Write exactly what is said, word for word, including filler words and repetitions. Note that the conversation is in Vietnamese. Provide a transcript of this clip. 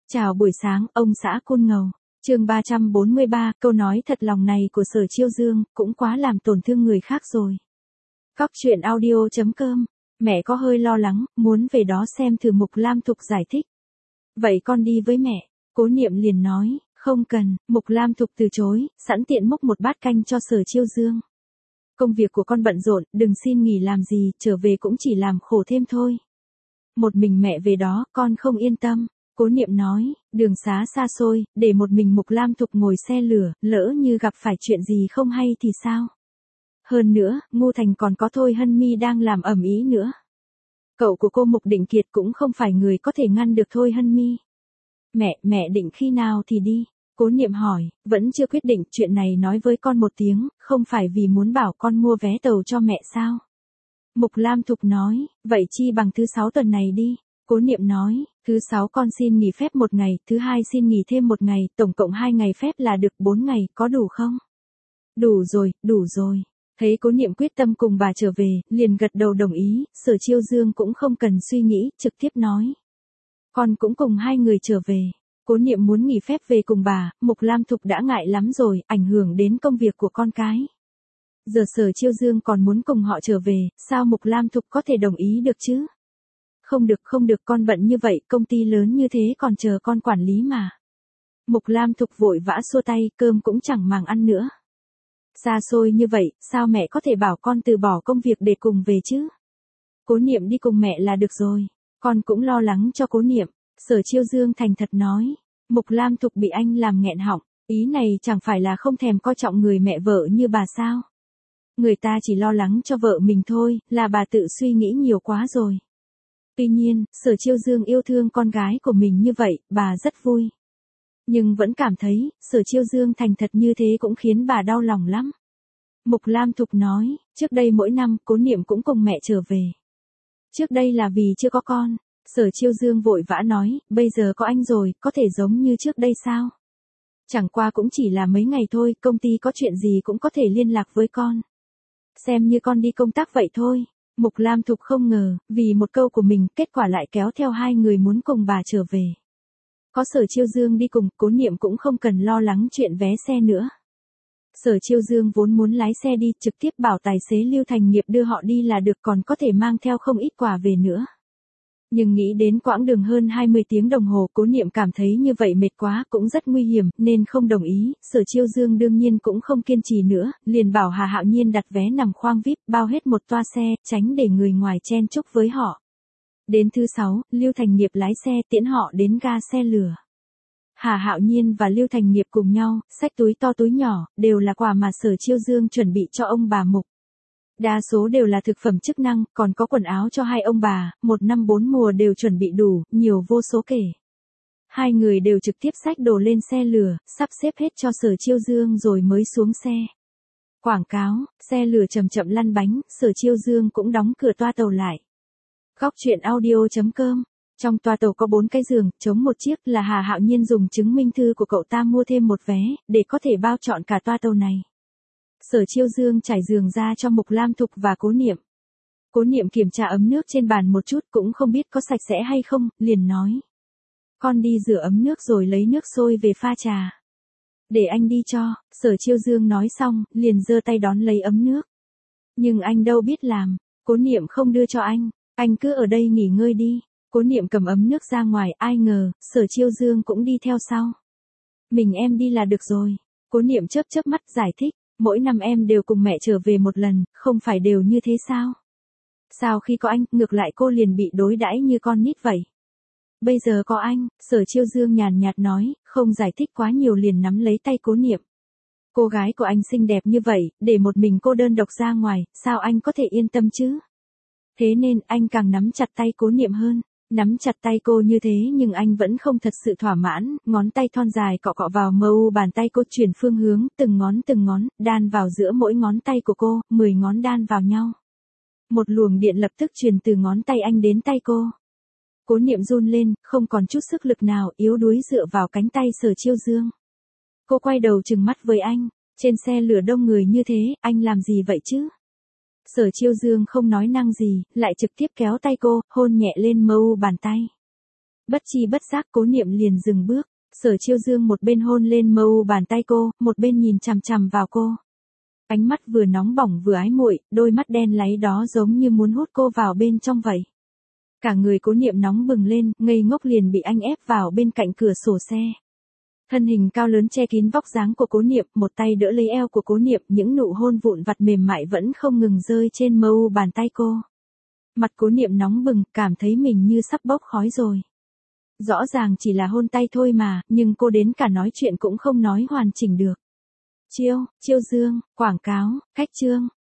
Chào buổi sáng, ông xã Côn Ngầu. Chương ba trăm bốn mươi ba, câu nói thật lòng này của Sở Chiêu Dương, cũng quá làm tổn thương người khác rồi. Cóc truyện audio chấm com, mẹ có hơi lo lắng, muốn về đó xem thử Mục Lam Thục giải thích. Vậy con đi với mẹ, Cố Niệm liền nói, không cần, Mục Lam Thục từ chối, sẵn tiện múc một bát canh cho Sở Chiêu Dương. Công việc của con bận rộn, đừng xin nghỉ làm gì, trở về cũng chỉ làm khổ thêm thôi. Một mình mẹ về đó, con không yên tâm. Cố Niệm nói, đường xá xa xôi, để một mình Mục Lam Thục ngồi xe lửa, lỡ như gặp phải chuyện gì không hay thì sao? Hơn nữa, Ngu Thành còn có Thôi Hân Mi đang làm ầm ĩ nữa. Cậu của cô Mục Định Kiệt cũng không phải người có thể ngăn được Thôi Hân Mi. Mẹ, mẹ định khi nào thì đi? Cố Niệm hỏi, vẫn chưa quyết định, chuyện này nói với con một tiếng, không phải vì muốn bảo con mua vé tàu cho mẹ sao? Mục Lam Thục nói, vậy chi bằng thứ sáu tuần này đi. Cố Niệm nói, thứ sáu con xin nghỉ phép một ngày, thứ hai xin nghỉ thêm một ngày, tổng cộng hai ngày phép là được bốn ngày, có đủ không? Đủ rồi, đủ rồi. Thấy Cố Niệm quyết tâm cùng bà trở về, liền gật đầu đồng ý, Sở Chiêu Dương cũng không cần suy nghĩ, trực tiếp nói. Con cũng cùng hai người trở về. Cố Niệm muốn nghỉ phép về cùng bà, Mục Lam Thục đã ngại lắm rồi, ảnh hưởng đến công việc của con cái. Giờ Sở Chiêu Dương còn muốn cùng họ trở về, sao Mục Lam Thục có thể đồng ý được chứ? Không được không được, con bận như vậy, công ty lớn như thế còn chờ con quản lý mà. Mục Lam Thục vội vã xua tay, cơm cũng chẳng màng ăn nữa. Xa xôi như vậy, sao mẹ có thể bảo con từ bỏ công việc để cùng về chứ? Cố Niệm đi cùng mẹ là được rồi, con cũng lo lắng cho Cố Niệm. Sở Chiêu Dương thành thật nói, Mục Lam Thục bị anh làm nghẹn họng, ý này chẳng phải là không thèm coi trọng người mẹ vợ như bà sao? Người ta chỉ lo lắng cho vợ mình thôi, là bà tự suy nghĩ nhiều quá rồi. Tuy nhiên, Sở Chiêu Dương yêu thương con gái của mình như vậy, bà rất vui. Nhưng vẫn cảm thấy, Sở Chiêu Dương thành thật như thế cũng khiến bà đau lòng lắm. Mục Lam Thục nói, trước đây mỗi năm, Cố Niệm cũng cùng mẹ trở về. Trước đây là vì chưa có con. Sở Chiêu Dương vội vã nói, bây giờ có anh rồi, có thể giống như trước đây sao? Chẳng qua cũng chỉ là mấy ngày thôi, công ty có chuyện gì cũng có thể liên lạc với con. Xem như con đi công tác vậy thôi. Mục Lam Thục không ngờ, vì một câu của mình, kết quả lại kéo theo hai người muốn cùng bà trở về. Có Sở Chiêu Dương đi cùng, Cố Niệm cũng không cần lo lắng chuyện vé xe nữa. Sở Chiêu Dương vốn muốn lái xe đi, trực tiếp bảo tài xế Lưu Thành Nghiệp đưa họ đi là được, còn có thể mang theo không ít quà về nữa. Nhưng nghĩ đến quãng đường hơn hai mươi tiếng đồng hồ, Cố Niệm cảm thấy như vậy mệt quá, cũng rất nguy hiểm, nên không đồng ý. Sở Chiêu Dương đương nhiên cũng không kiên trì nữa, liền bảo Hà Hạo Nhiên đặt vé nằm khoang vi ai pi, bao hết một toa xe, tránh để người ngoài chen chúc với họ. Đến thứ sáu, Lưu Thành Nghiệp lái xe tiễn họ đến ga xe lửa. Hà Hạo Nhiên và Lưu Thành Nghiệp cùng nhau, xách túi to túi nhỏ, đều là quà mà Sở Chiêu Dương chuẩn bị cho ông bà Mục. Đa số đều là thực phẩm chức năng, còn có quần áo cho hai ông bà, một năm bốn mùa đều chuẩn bị đủ, nhiều vô số kể. Hai người đều trực tiếp xách đồ lên xe lửa, sắp xếp hết cho Sở Chiêu Dương rồi mới xuống xe. Quảng cáo, xe lửa chậm chậm lăn bánh, Sở Chiêu Dương cũng đóng cửa toa tàu lại. Cóc truyện audio chấm com. Trong toa tàu có bốn cái giường, trống một chiếc, là Hà Hạo Nhiên dùng chứng minh thư của cậu ta mua thêm một vé, để có thể bao trọn cả toa tàu này. Sở Chiêu Dương trải giường ra cho Mục Lam Thục và Cố Niệm. Cố Niệm kiểm tra ấm nước trên bàn một chút, cũng không biết có sạch sẽ hay không, liền nói. Con đi rửa ấm nước rồi lấy nước sôi về pha trà. Để anh đi cho. Sở Chiêu Dương nói xong, liền giơ tay đón lấy ấm nước. Nhưng anh đâu biết làm. Cố Niệm không đưa cho anh, anh cứ ở đây nghỉ ngơi đi. Cố Niệm cầm ấm nước ra ngoài, ai ngờ, Sở Chiêu Dương cũng đi theo sau. Mình em đi là được rồi. Cố Niệm chớp chớp mắt giải thích. Mỗi năm em đều cùng mẹ trở về một lần, không phải đều như thế sao? Sao khi có anh, ngược lại cô liền bị đối đãi như con nít vậy? Bây giờ có anh, Sở Chiêu Dương nhàn nhạt nói, không giải thích quá nhiều liền nắm lấy tay Cố Niệm. Cô gái của anh xinh đẹp như vậy, để một mình cô đơn độc ra ngoài, sao anh có thể yên tâm chứ? Thế nên anh càng nắm chặt tay Cố Niệm hơn. Nắm chặt tay cô như thế nhưng anh vẫn không thật sự thỏa mãn, ngón tay thon dài cọ cọ vào mờ u bàn tay cô, chuyển phương hướng, từng ngón từng ngón, đan vào giữa mỗi ngón tay của cô, mười ngón đan vào nhau. Một luồng điện lập tức truyền từ ngón tay anh đến tay cô. Cố Niệm run lên, không còn chút sức lực nào, yếu đuối dựa vào cánh tay Sở Chiêu Dương. Cô quay đầu trừng mắt với anh, trên xe lửa đông người như thế, anh làm gì vậy chứ? Sở Chiêu Dương không nói năng gì, lại trực tiếp kéo tay cô, hôn nhẹ lên mờ u bàn tay. Bất chi bất giác Cố Niệm liền dừng bước, Sở Chiêu Dương một bên hôn lên mờ u bàn tay cô, một bên nhìn chằm chằm vào cô. Ánh mắt vừa nóng bỏng vừa ái muội, đôi mắt đen láy đó giống như muốn hút cô vào bên trong vậy. Cả người Cố Niệm nóng bừng lên, ngây ngốc liền bị anh ép vào bên cạnh cửa sổ xe. Thân hình cao lớn che kín vóc dáng của Cố Niệm, một tay đỡ lấy eo của Cố Niệm, những nụ hôn vụn vặt mềm mại vẫn không ngừng rơi trên mờ u bàn tay cô. Mặt Cố Niệm nóng bừng, cảm thấy mình như sắp bốc khói rồi. Rõ ràng chỉ là hôn tay thôi mà, nhưng cô đến cả nói chuyện cũng không nói hoàn chỉnh được. Chiêu, Chiêu Dương, quảng cáo, khách trương.